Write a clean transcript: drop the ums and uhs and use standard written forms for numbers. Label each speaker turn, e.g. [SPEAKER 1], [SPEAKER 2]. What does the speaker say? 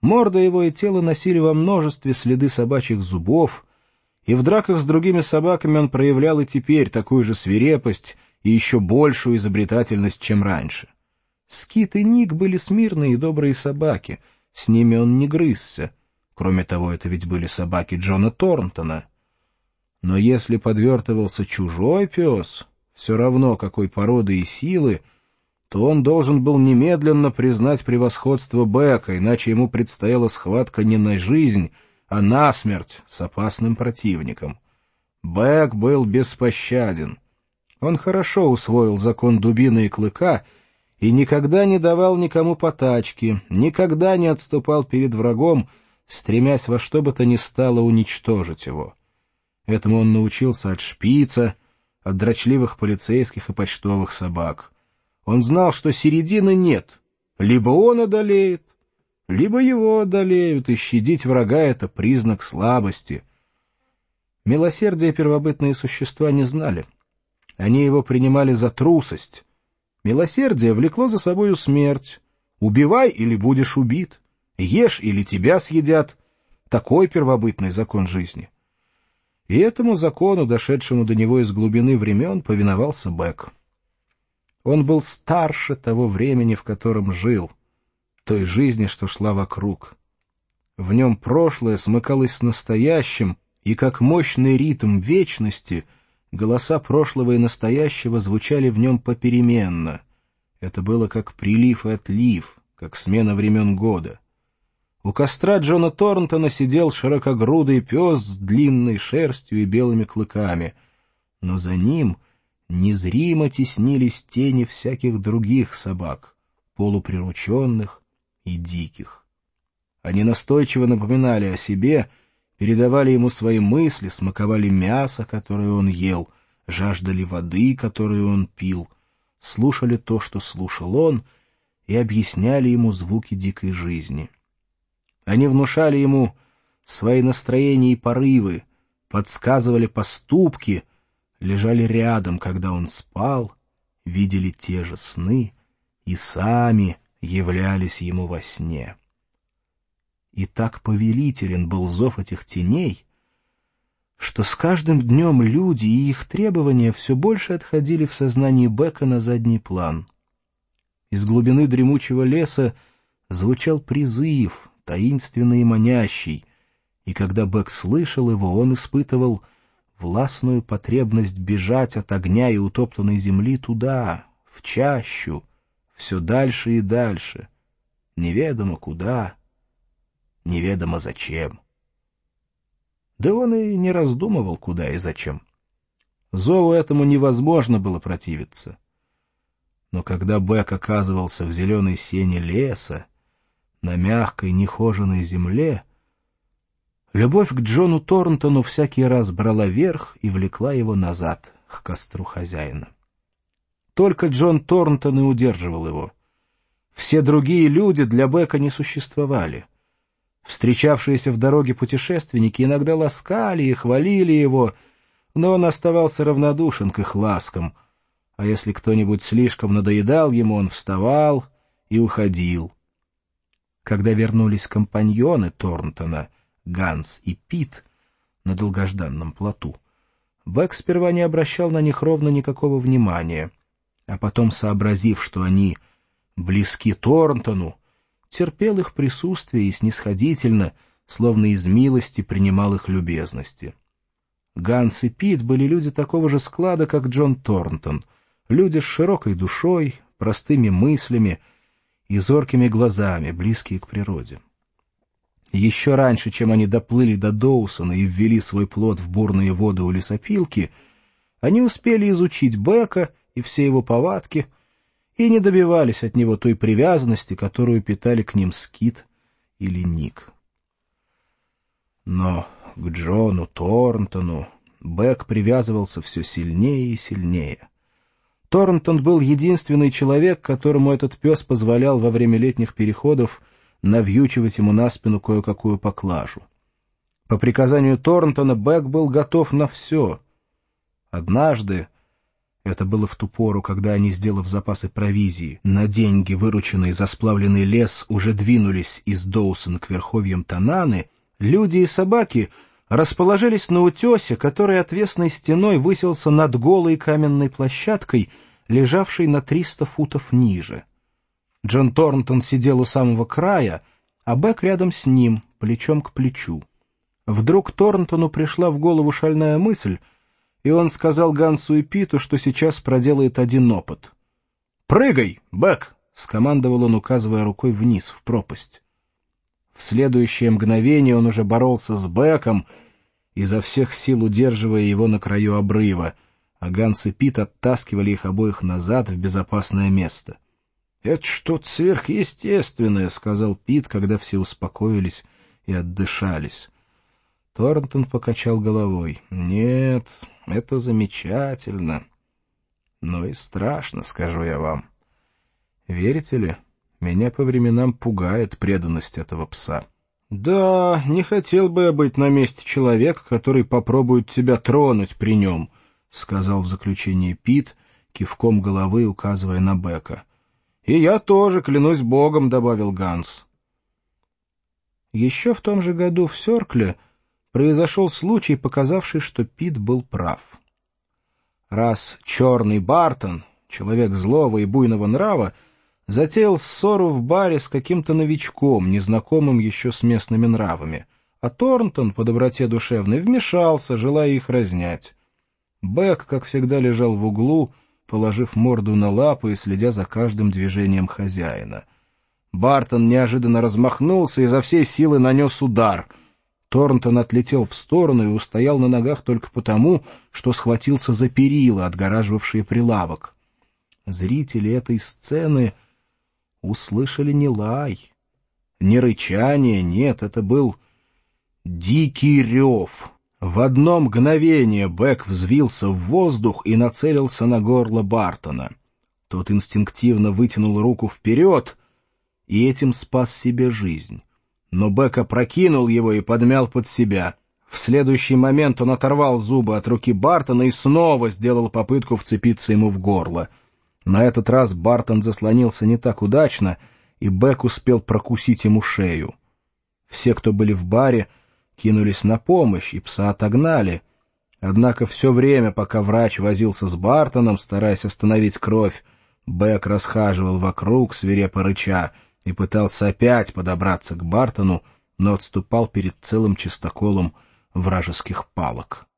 [SPEAKER 1] Морда его и тело носили во множестве следы собачьих зубов, и в драках с другими собаками он проявлял и теперь такую же свирепость и еще большую изобретательность, чем раньше. Скит и Ник были смирные и добрые собаки, с ними он не грызся. Кроме того, это ведь были собаки Джона Торнтона. Но если подвертывался чужой пес, все равно какой породы и силы, то он должен был немедленно признать превосходство Бека, иначе ему предстояла схватка не на жизнь, а на смерть с опасным противником. Бек был беспощаден. Он хорошо усвоил закон дубины и клыка и никогда не давал никому потачки, никогда не отступал перед врагом, стремясь во что бы то ни стало уничтожить его. Этому он научился от шпица, от дрочливых полицейских и почтовых собак. Он знал, что середины нет. Либо он одолеет, либо его одолеют, и щадить врага — это признак слабости. Милосердия первобытные существа не знали. Они его принимали за трусость. Милосердие влекло за собою смерть. Убивай, или будешь убит. Ешь, или тебя съедят. Такой первобытный закон жизни. И этому закону, дошедшему до него из глубины времен, повиновался Бек. Он был старше того времени, в котором жил, той жизни, что шла вокруг. В нем прошлое смыкалось с настоящим, и как мощный ритм вечности голоса прошлого и настоящего звучали в нем попеременно. Это было как прилив и отлив, как смена времен года. У костра Джона Торнтона сидел широкогрудый пес с длинной шерстью и белыми клыками, но за ним незримо теснились тени всяких других собак, полуприрученных и диких. Они настойчиво напоминали о себе, передавали ему свои мысли, смаковали мясо, которое он ел, жаждали воды, которую он пил, слушали то, что слушал он, и объясняли ему звуки дикой жизни. Они внушали ему свои настроения и порывы, подсказывали поступки, лежали рядом, когда он спал, видели те же сны и сами являлись ему во сне. И так повелителен был зов этих теней, что с каждым днем люди и их требования все больше отходили в сознании Бека на задний план. Из глубины дремучего леса звучал призыв, таинственный и манящий, и когда Бек слышал его, он испытывал властную потребность бежать от огня и утоптанной земли туда, в чащу, все дальше и дальше, неведомо куда, неведомо зачем. Да он и не раздумывал, куда и зачем. Зову этому невозможно было противиться. Но когда Бек оказывался в зеленой сене леса, на мягкой нехоженой земле, любовь к Джону Торнтону всякий раз брала верх и влекла его назад, к костру хозяина. Только Джон Торнтон и удерживал его. Все другие люди для Бека не существовали. Встречавшиеся в дороге путешественники иногда ласкали и хвалили его, но он оставался равнодушен к их ласкам, а если кто-нибудь слишком надоедал ему, он вставал и уходил. Когда вернулись компаньоны Торнтона, Ганс и Пит, на долгожданном плоту, Бек сперва не обращал на них ровно никакого внимания, а потом, сообразив, что они близки Торнтону, терпел их присутствие и снисходительно, словно из милости, принимал их любезности. Ганс и Пит были люди такого же склада, как Джон Торнтон, люди с широкой душой, простыми мыслями и зоркими глазами, близкие к природе. Еще раньше, чем они доплыли до Доусона и ввели свой плот в бурные воды у лесопилки, они успели изучить Бека и все его повадки и не добивались от него той привязанности, которую питали к ним Скит или Ник. Но к Джону Торнтону Бек привязывался все сильнее и сильнее. Торнтон был единственный человек, которому этот пес позволял во время летних переходов навьючивать ему на спину кое-какую поклажу. По приказанию Торнтона Бек был готов на все. Однажды, Это было в ту пору, когда они, сделав запасы провизии, на деньги, вырученные за сплавленный лес, уже двинулись из Доусона к верховьям Тананы. Люди и собаки расположились на утесе, который отвесной стеной высился над голой каменной площадкой, лежавшей на 300 футов ниже. Джон Торнтон сидел у самого края, а Бэк рядом с ним, плечом к плечу. Вдруг Торнтону пришла в голову шальная мысль, и он сказал Гансу и Питу, что сейчас проделает один опыт. «Прыгай, Бэк!» — скомандовал он, указывая рукой вниз, в пропасть. В следующее мгновение он уже боролся с Бэком, изо всех сил удерживая его на краю обрыва, а Ганс и Пит оттаскивали их обоих назад в безопасное место. «Это что-то сверхъестественное», — сказал Пит, когда все успокоились и отдышались. Торнтон покачал головой. «Нет, это замечательно. Но и страшно, скажу я вам. Верите ли, меня по временам пугает преданность этого пса. Да, не хотел бы я быть на месте человека, который попробует тебя тронуть при нем», — сказал в заключение Пит, кивком головы указывая на Бека. «И я тоже, клянусь богом», — добавил Ганс. Еще в том же году в Сёркле произошел случай, показавший, что Пит был прав. Раз черный Бартон, человек злого и буйного нрава, затеял ссору в баре с каким-то новичком, незнакомым еще с местными нравами, а Торнтон, по доброте душевной, вмешался, желая их разнять. Бэк, как всегда, лежал в углу, положив морду на лапу и следя за каждым движением хозяина. Бартон неожиданно размахнулся и изо всей силы нанес удар. Торнтон отлетел в сторону и устоял на ногах только потому, что схватился за перила, отгораживавшие прилавок. Зрители этой сцены услышали не лай, не рычание, нет, это был дикий рев. В одно мгновение Бэк взвился в воздух и нацелился на горло Бартона. Тот инстинктивно вытянул руку вперед и этим спас себе жизнь. Но Бэк опрокинул его и подмял под себя. В следующий момент он оторвал зубы от руки Бартона и снова сделал попытку вцепиться ему в горло. На этот раз Бартон заслонился не так удачно, и Бэк успел прокусить ему шею. Все, кто были в баре, кинулись на помощь, и пса отогнали. Однако все время, пока врач возился с Бартоном, стараясь остановить кровь, Бэк расхаживал вокруг, свирепо рыча, и пытался опять подобраться к Бартону, но отступал перед целым чистоколом вражеских палок.